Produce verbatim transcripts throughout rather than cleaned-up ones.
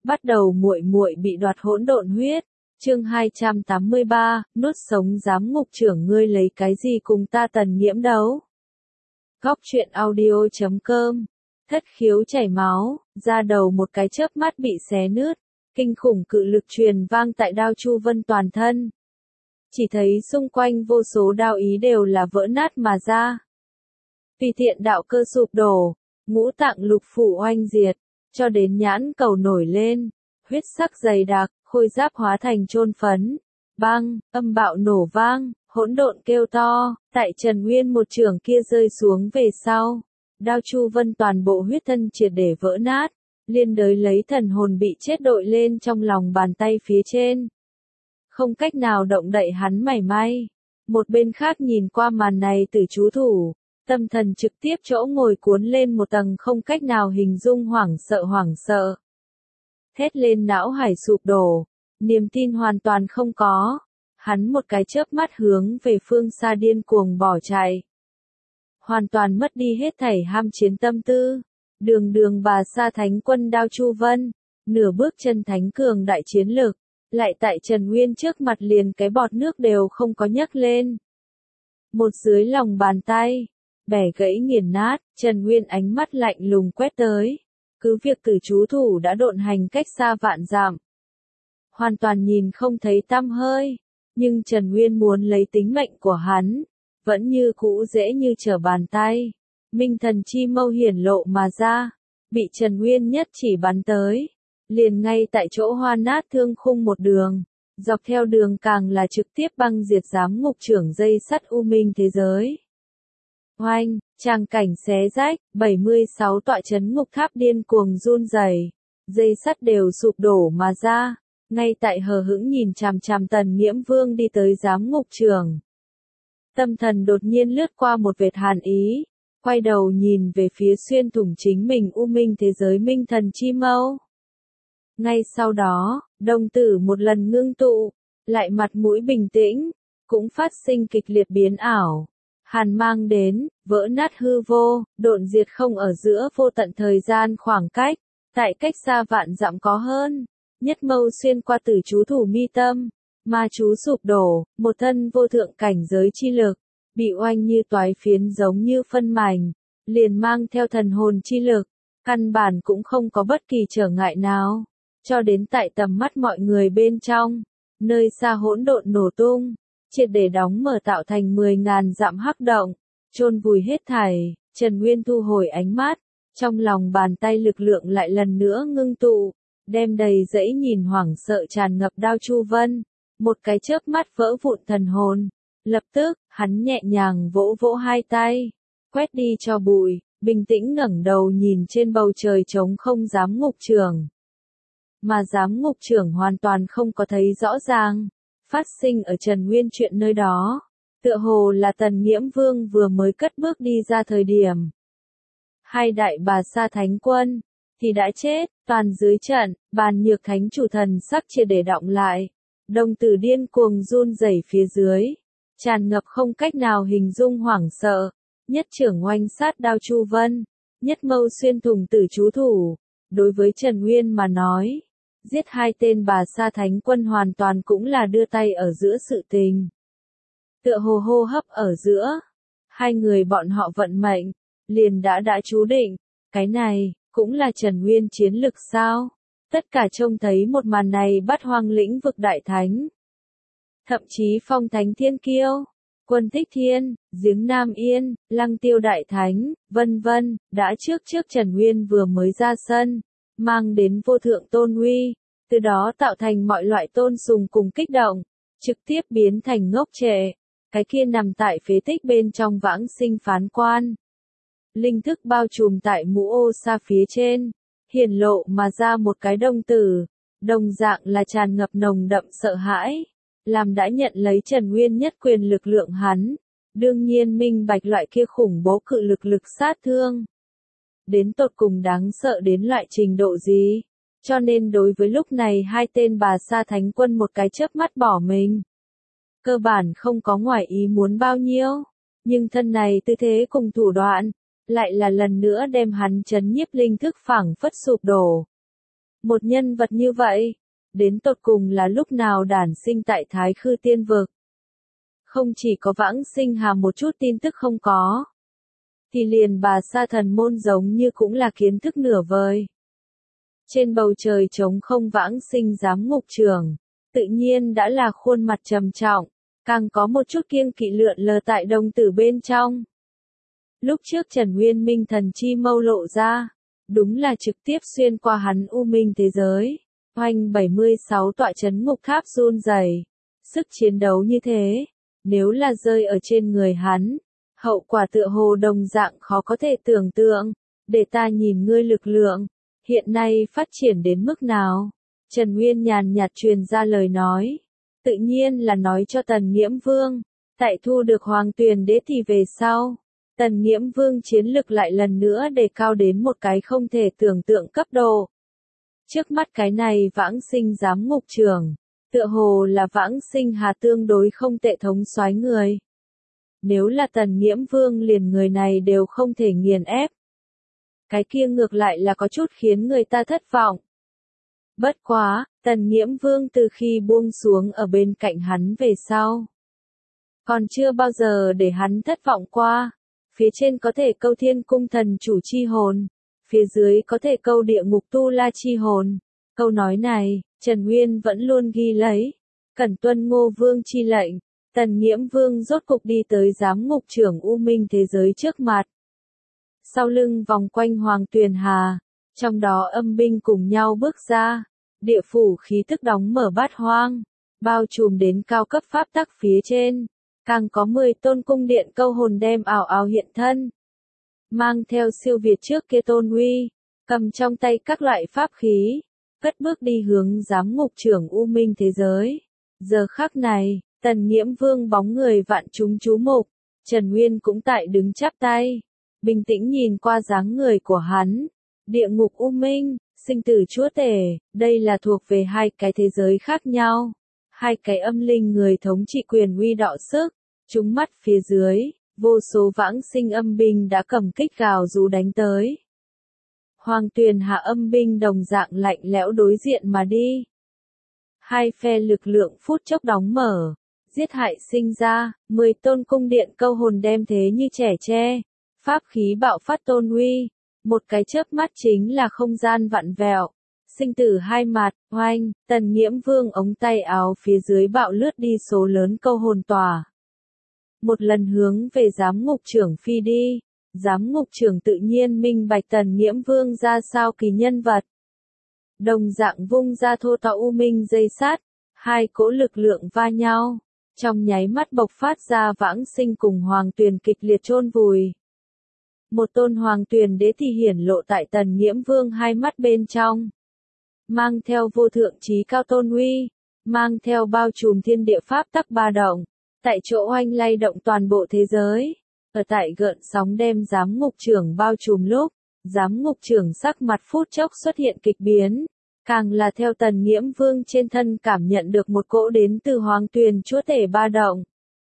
Bắt đầu muội muội bị đoạt hỗn độn huyết. Chương hai trăm tám mươi ba, nuốt sống giám ngục trưởng, ngươi lấy cái gì cùng ta Tần Nghiễm đấu? Góc truyện audio chấm com. Thất khiếu chảy máu, da đầu một cái chớp mắt bị xé nứt, kinh khủng cự lực truyền vang tại Đao Chu Vân toàn thân. Chỉ thấy xung quanh vô số đao ý đều là vỡ nát mà ra. Tùy tiện đạo cơ sụp đổ, ngũ tạng lục phủ oanh diệt, cho đến nhãn cầu nổi lên, huyết sắc dày đặc, khôi giáp hóa thành chôn phấn. Bang, âm bạo nổ vang, hỗn độn kêu to, tại Trần Nguyên một trường kia rơi xuống về sau. Đao Chu Vân toàn bộ huyết thân triệt để vỡ nát, liên đới lấy thần hồn bị chết đội lên trong lòng bàn tay phía trên. Không cách nào động đậy hắn mảy may. Một bên khác nhìn qua màn này Tử chú thủ, tâm thần trực tiếp chỗ ngồi cuốn lên một tầng không cách nào hình dung hoảng sợ hoảng sợ. Thét lên não hải sụp đổ, niềm tin hoàn toàn không có. Hắn một cái chớp mắt hướng về phương xa điên cuồng bỏ chạy. Hoàn toàn mất đi hết thảy ham chiến tâm tư. Đường đường bà sa thánh quân Đao Chu Vân, nửa bước chân thánh cường đại chiến lực, lại tại Trần Nguyên trước mặt liền cái bọt nước đều không có nhấc lên. Một dưới lòng bàn tay, bẻ gãy nghiền nát, Trần Nguyên ánh mắt lạnh lùng quét tới. Cứ việc Tử chú thủ đã độn hành cách xa vạn dặm, hoàn toàn nhìn không thấy tăm hơi, nhưng Trần Nguyên muốn lấy tính mệnh của hắn, vẫn như cũ dễ như trở bàn tay. Minh thần chi mâu hiển lộ mà ra, bị Trần Nguyên nhất chỉ bắn tới, liền ngay tại chỗ hoa nát thương khung một đường, dọc theo đường càng là trực tiếp băng diệt giám ngục trưởng dây sắt u minh thế giới. Oanh, tràng cảnh xé rách, bảy mươi sáu tọa chấn ngục tháp điên cuồng run rẩy, dây sắt đều sụp đổ mà ra, ngay tại hờ hững nhìn chằm chằm Tần Nghiễm Vương đi tới giám ngục trưởng. Tâm thần đột nhiên lướt qua một vệt hàn ý, quay đầu nhìn về phía xuyên thủng chính mình u minh thế giới minh thần chi mâu. Ngay sau đó, đồng tử một lần ngưng tụ, lại mặt mũi bình tĩnh, cũng phát sinh kịch liệt biến ảo. Hàn mang đến, vỡ nát hư vô, độn diệt không ở giữa vô tận thời gian khoảng cách, tại cách xa vạn dặm có hơn. Nhất mâu xuyên qua Tử chú thủ mi tâm, ma chú sụp đổ, một thân vô thượng cảnh giới chi lực, bị oanh như toái phiến giống như phân mảnh, liền mang theo thần hồn chi lực, căn bản cũng không có bất kỳ trở ngại nào. Cho đến tại tầm mắt mọi người bên trong, nơi xa hỗn độn nổ tung, triệt để đóng mở tạo thành mười ngàn dặm hắc động, chôn vùi hết thảy. Trần Nguyên thu hồi ánh mắt, trong lòng bàn tay lực lượng lại lần nữa ngưng tụ, đem đầy dẫy nhìn hoảng sợ tràn ngập Đao Chu Vân, một cái chớp mắt vỡ vụn thần hồn. Lập tức, hắn nhẹ nhàng vỗ vỗ hai tay, quét đi cho bụi, bình tĩnh ngẩng đầu nhìn trên bầu trời trống không giám ngục trưởng. Mà giám ngục trưởng hoàn toàn không có thấy rõ ràng, phát sinh ở Trần Nguyên chuyện nơi đó, tựa hồ là Tần Nghiễm Vương vừa mới cất bước đi ra thời điểm. Hai đại bà sa thánh quân, thì đã chết, toàn dưới trận, bàn nhược thánh chủ thần sắc triệt để đọng lại, đồng tử điên cuồng run rẩy phía dưới, tràn ngập không cách nào hình dung hoảng sợ, nhất trưởng oanh sát Đao Chu Vân, nhất mâu xuyên thủng Tử chú thủ. Đối với Trần Nguyên mà nói, giết hai tên bà sa thánh quân hoàn toàn cũng là đưa tay ở giữa sự tình. Tựa hồ hô hấp ở giữa, hai người bọn họ vận mệnh, liền đã đã chú định, cái này, cũng là Trần Nguyên chiến lực sao? Tất cả trông thấy một màn này Bát Hoang lĩnh vực đại thánh. Thậm chí Phong Thánh Thiên Kiêu, Quân Thích Thiên, Giếng Nam Yên, Lăng Tiêu Đại Thánh, vân vân, đã trước trước Trần Nguyên vừa mới ra sân, mang đến vô thượng tôn uy, từ đó tạo thành mọi loại tôn sùng cùng kích động, trực tiếp biến thành ngốc trệ, cái kia nằm tại phế tích bên trong vãng sinh phán quan. Linh thức bao trùm tại mũ ô sa phía trên, hiển lộ mà ra một cái đồng tử, đồng dạng là tràn ngập nồng đậm sợ hãi, làm đã nhận lấy Trần Nguyên nhất quyền lực lượng hắn, đương nhiên minh bạch loại kia khủng bố cự lực lực sát thương. Đến tột cùng đáng sợ đến loại trình độ gì, cho nên đối với lúc này hai tên bà sa thánh quân một cái chớp mắt bỏ mình. Cơ bản không có ngoài ý muốn bao nhiêu, nhưng thân này tư thế cùng thủ đoạn, lại là lần nữa đem hắn chấn nhiếp linh thức phảng phất sụp đổ. Một nhân vật như vậy, đến tột cùng là lúc nào đản sinh tại Thái Khư Tiên Vực. Không chỉ có Vãng Sinh Hà một chút tin tức không có, thì liền bà Sa Thần Môn giống như cũng là kiến thức nửa vời. Trên bầu trời trống không Vãng Sinh giám ngục trưởng, tự nhiên đã là khuôn mặt trầm trọng, càng có một chút kiêng kỵ lượn lờ tại đồng tử bên trong. Lúc trước Trần Nguyên Minh thần chi mâu lộ ra, đúng là trực tiếp xuyên qua hắn u minh thế giới. Oanh bảy mươi sáu tọa chấn ngục tháp run rẩy, sức chiến đấu như thế, nếu là rơi ở trên người hắn, hậu quả tựa hồ đồng dạng khó có thể tưởng tượng. Để ta nhìn ngươi lực lượng, hiện nay phát triển đến mức nào? Trần Nguyên nhàn nhạt truyền ra lời nói, tự nhiên là nói cho Tần Nghiễm Vương, tại thu được Hoàng Tuyền Đế thì về sau, Tần Nghiễm Vương chiến lực lại lần nữa đề cao đến một cái không thể tưởng tượng cấp độ. Trước mắt cái này Vãng Sinh giám ngục trưởng, tựa hồ là Vãng Sinh Hà tương đối không tệ thống soái người. Nếu là Tần Nghiễm Vương liền người này đều không thể nghiền ép, cái kia ngược lại là có chút khiến người ta thất vọng. Bất quá, Tần Nghiễm Vương từ khi buông xuống ở bên cạnh hắn về sau, còn chưa bao giờ để hắn thất vọng qua. Phía trên có thể câu Thiên Cung thần chủ chi hồn, phía dưới có thể câu Địa Ngục Tu La chi hồn. Câu nói này, Trần Nguyên vẫn luôn ghi lấy. Cẩn tuân Ngô Vương chi lệnh, Tần Nghiễm Vương rốt cục đi tới giám ngục trưởng U Minh thế giới trước mặt. Sau lưng vòng quanh Hoàng Tuyền Hà, trong đó âm binh cùng nhau bước ra, địa phủ khí tức đóng mở bát hoang, bao trùm đến cao cấp pháp tắc phía trên. Càng có mười tôn cung điện câu hồn đem ảo ảo hiện thân. Mang theo siêu việt trước kia tôn uy, cầm trong tay các loại pháp khí, cất bước đi hướng giám ngục trưởng U Minh thế giới. Giờ khắc này, Tần Nghiễm Vương bóng người vạn chúng chú mục, Trần Nguyên cũng tại đứng chắp tay, bình tĩnh nhìn qua dáng người của hắn. Địa ngục U Minh, sinh tử chúa tể, đây là thuộc về hai cái thế giới khác nhau. Hai cái âm linh người thống trị quyền uy đọ sức, trúng mắt phía dưới, vô số Vãng Sinh âm binh đã cầm kích gào rú đánh tới. Hoàng Tuyền Hạ âm binh đồng dạng lạnh lẽo đối diện mà đi. Hai phe lực lượng phút chốc đóng mở, giết hại sinh ra, mười tôn cung điện câu hồn đem thế như trẻ tre, pháp khí bạo phát tôn uy, một cái chớp mắt chính là không gian vặn vẹo. Sinh tử hai mặt, oanh, Tần Nghiễm Vương ống tay áo phía dưới bạo lướt đi số lớn câu hồn tỏa. Một lần hướng về giám ngục trưởng phi đi, giám ngục trưởng tự nhiên minh bạch Tần Nghiễm Vương ra sao kỳ nhân vật. Đồng dạng vung ra thô to u minh dây sát, hai cỗ lực lượng va nhau, trong nháy mắt bộc phát ra Vãng Sinh cùng Hoàng Tuyền kịch liệt chôn vùi. Một tôn Hoàng Tuyền Đế thì hiển lộ tại Tần Nghiễm Vương hai mắt bên trong. Mang theo vô thượng trí cao tôn uy, mang theo bao trùm thiên địa pháp tắc ba động, tại chỗ oanh lay động toàn bộ thế giới. Ở tại gợn sóng đem giám ngục trưởng bao trùm lúc, giám ngục trưởng sắc mặt phút chốc xuất hiện kịch biến, càng là theo Tần Nghiễm Vương trên thân cảm nhận được một cỗ đến từ Hoàng Tuyền chúa tể ba động.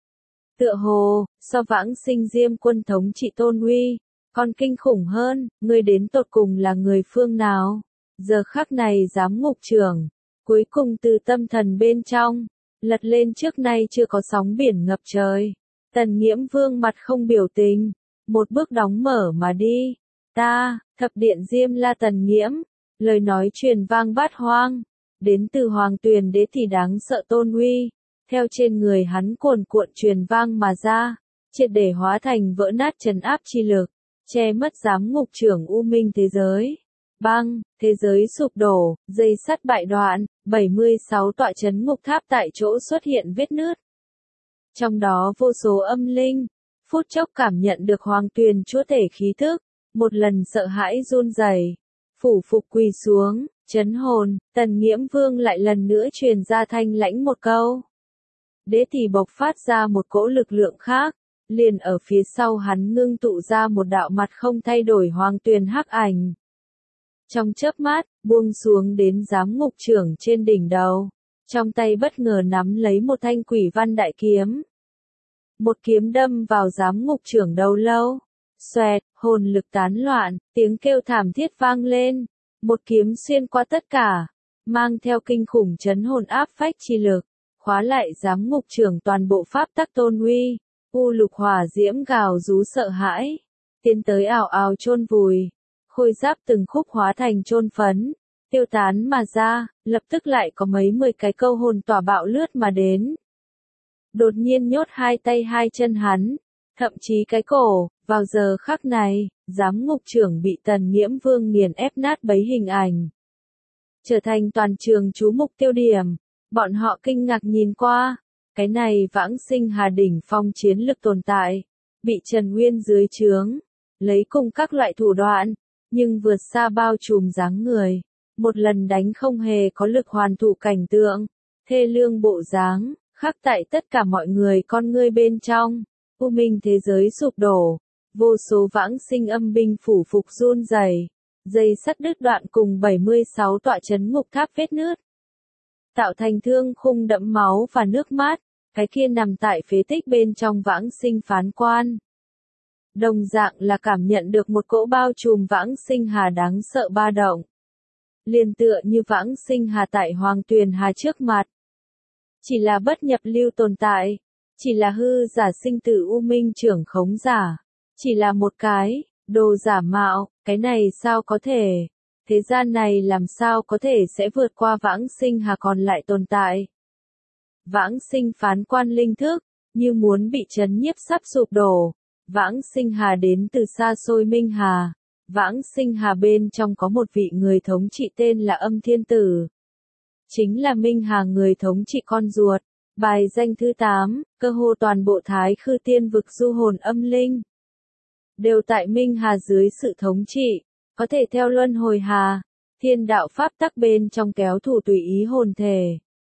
Tựa hồ, so Vãng Sinh Diêm quân thống trị tôn uy, còn kinh khủng hơn, người đến tột cùng là người phương nào? Giờ khắc này giám ngục trưởng, cuối cùng từ tâm thần bên trong, lật lên trước nay chưa có sóng biển ngập trời. Tần Nghiễm Vương mặt không biểu tình, một bước đóng mở mà đi. Ta, thập điện Diêm La Tần Nghiễm, lời nói truyền vang bát hoang, đến từ Hoàng Tuyền Đế thì đáng sợ tôn uy, theo trên người hắn cuồn cuộn truyền vang mà ra, triệt để hóa thành vỡ nát trấn áp chi lực, che mất giám ngục trưởng U Minh thế giới. Băng, thế giới sụp đổ, dây sắt bại đoạn, bảy mươi sáu tọa chấn ngục tháp tại chỗ xuất hiện vết nứt. Trong đó vô số âm linh, phút chốc cảm nhận được Hoàng Tuyền chúa tể khí thức, một lần sợ hãi run rẩy, phủ phục quỳ xuống, chấn hồn. Tần Nghiễm Vương lại lần nữa truyền ra thanh lãnh một câu. Đế thì bộc phát ra một cỗ lực lượng khác, liền ở phía sau hắn ngưng tụ ra một đạo mặt không thay đổi Hoàng Tuyền hắc ảnh. Trong chớp mắt, buông xuống đến giám ngục trưởng trên đỉnh đầu, trong tay bất ngờ nắm lấy một thanh quỷ văn đại kiếm. Một kiếm đâm vào giám ngục trưởng đầu lâu, xoẹt, hồn lực tán loạn, tiếng kêu thảm thiết vang lên, Một kiếm xuyên qua tất cả, mang theo kinh khủng chấn hồn áp phách chi lực, khóa lại giám ngục trưởng toàn bộ pháp tắc tôn uy. U lục hỏa diễm gào rú sợ hãi, tiến tới ảo ảo chôn vùi, khôi giáp từng khúc hóa thành chôn phấn, tiêu tán mà ra, lập tức lại có mấy mười cái câu hồn tỏa bạo lướt mà đến. Đột nhiên nhốt hai tay hai chân hắn, thậm chí cái cổ, vào giờ khắc này, giám ngục trưởng bị Tần Nghiễm Vương nghiền ép nát bấy hình ảnh. Trở thành toàn trường chú mục tiêu điểm, bọn họ kinh ngạc nhìn qua, cái này vãng sinh hà đỉnh phong chiến lực tồn tại, bị Trần Nguyên dưới trướng, lấy cùng các loại thủ đoạn, nhưng vượt xa bao trùm dáng người, một lần đánh không hề có lực hoàn thủ cảnh tượng, thê lương bộ dáng, khắc tại tất cả mọi người con ngươi bên trong, u minh thế giới sụp đổ, vô số vãng sinh âm binh phủ phục run rẩy, dây sắt đứt đoạn cùng bảy mươi sáu tọa chấn ngục tháp vết nứt, tạo thành thương khung đẫm máu và nước mắt, cái kia nằm tại phế tích bên trong vãng sinh phán quan. Đồng dạng là cảm nhận được một cỗ bao trùm vãng sinh hà đáng sợ ba động. Liền tựa như vãng sinh hà tại Hoàng Tuyền Hà trước mặt. Chỉ là bất nhập lưu tồn tại, chỉ là hư giả sinh tử u minh trưởng khống giả, chỉ là một cái, đồ giả mạo, cái này sao có thể, thế gian này làm sao có thể sẽ vượt qua vãng sinh hà còn lại tồn tại. Vãng sinh phán quan linh thức, như muốn bị chấn nhiếp sắp sụp đổ, vãng sinh hà đến từ xa xôi Minh Hà, vãng sinh hà bên trong có một vị người thống trị tên là Âm Thiên Tử. Chính là Minh Hà người thống trị con ruột, bài danh thứ tám, cơ hồ toàn bộ thái khư tiên vực du hồn âm linh. Đều tại Minh Hà dưới sự thống trị, có thể theo luân hồi hà, thiên đạo pháp tắc bên trong kéo thủ tùy ý hồn thể.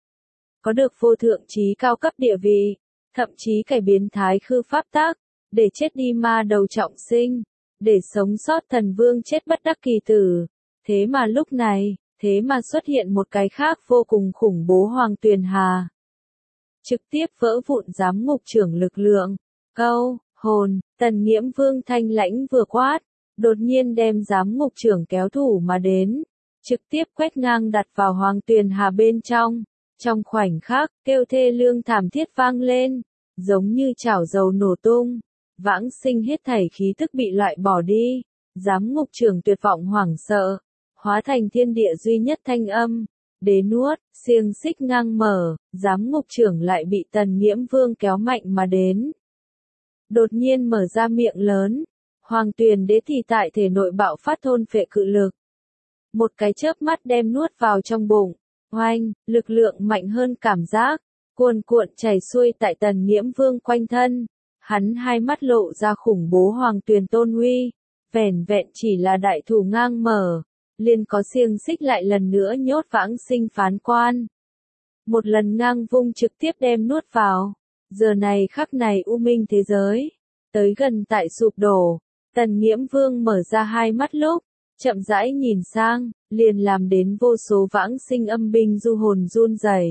Có được vô thượng trí cao cấp địa vị, thậm chí cải biến thái khư pháp tắc, để chết đi ma đầu trọng sinh, để sống sót thần vương chết bất đắc kỳ tử. Thế mà lúc này, thế mà xuất hiện một cái khác vô cùng khủng bố Hoàng Tuyền Hà. Trực tiếp vỡ vụn giám ngục trưởng lực lượng, câu, hồn, Tần Nghiễm Vương thanh lãnh vừa quát, đột nhiên đem giám ngục trưởng kéo thủ mà đến, trực tiếp quét ngang đặt vào Hoàng Tuyền Hà bên trong. Trong khoảnh khắc, kêu thê lương thảm thiết vang lên, giống như chảo dầu nổ tung, vãng sinh hết thảy khí tức bị loại bỏ đi, giám ngục trưởng tuyệt vọng hoảng sợ, hóa thành thiên địa duy nhất thanh âm, đế nuốt, xiềng xích ngang mở, giám ngục trưởng lại bị Tần Nghiễm Vương kéo mạnh mà đến. Đột nhiên mở ra miệng lớn, Hoàng Tuyền đế thì tại thể nội bạo phát thôn phệ cự lực. Một cái chớp mắt đem nuốt vào trong bụng. Oanh, lực lượng mạnh hơn cảm giác, cuồn cuộn chảy xuôi tại Tần Nghiễm Vương quanh thân. Hắn hai mắt lộ ra khủng bố Hoàng Tuyền tôn uy, vẻn vẹn chỉ là đại thủ ngang mở, liền có xiềng xích lại lần nữa nhốt vãng sinh phán quan. Một lần ngang vung trực tiếp đem nuốt vào. Giờ này khắc này u minh thế giới, tới gần tại sụp đổ, Tần Nghiễm Vương mở ra hai mắt lúc, chậm rãi nhìn sang, liền làm đến vô số vãng sinh âm binh du hồn run rẩy.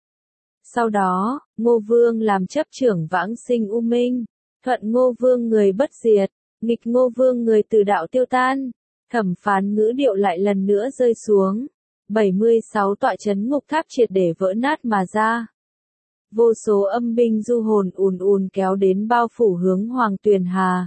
Sau đó, Ngô Vương làm chấp trưởng vãng sinh u minh, thuận Ngô Vương người bất diệt, nghịch Ngô Vương người từ đạo tiêu tan, thẩm phán ngữ điệu lại lần nữa rơi xuống, bảy mươi sáu tọa chấn ngục tháp triệt để vỡ nát mà ra. Vô số âm binh du hồn ùn ùn kéo đến bao phủ hướng Hoàng Tuyền Hà.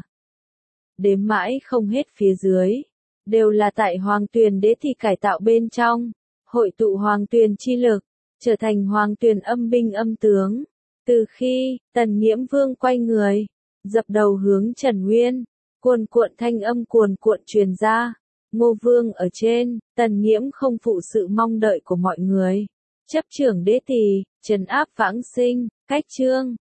Đếm mãi không hết phía dưới, đều là tại Hoàng Tuyền đế thì cải tạo bên trong, hội tụ Hoàng Tuyền chi lực, trở thành Hoàng Tuyền âm binh âm tướng. Từ khi, Tần Nghiễm Vương quay người, dập đầu hướng Trần Nguyên, cuồn cuộn thanh âm cuồn cuộn truyền ra, Ngô Vương ở trên, Tần Nghiễm không phụ sự mong đợi của mọi người. Chấp trưởng đế tỳ, trấn áp vãng sinh, cách chương,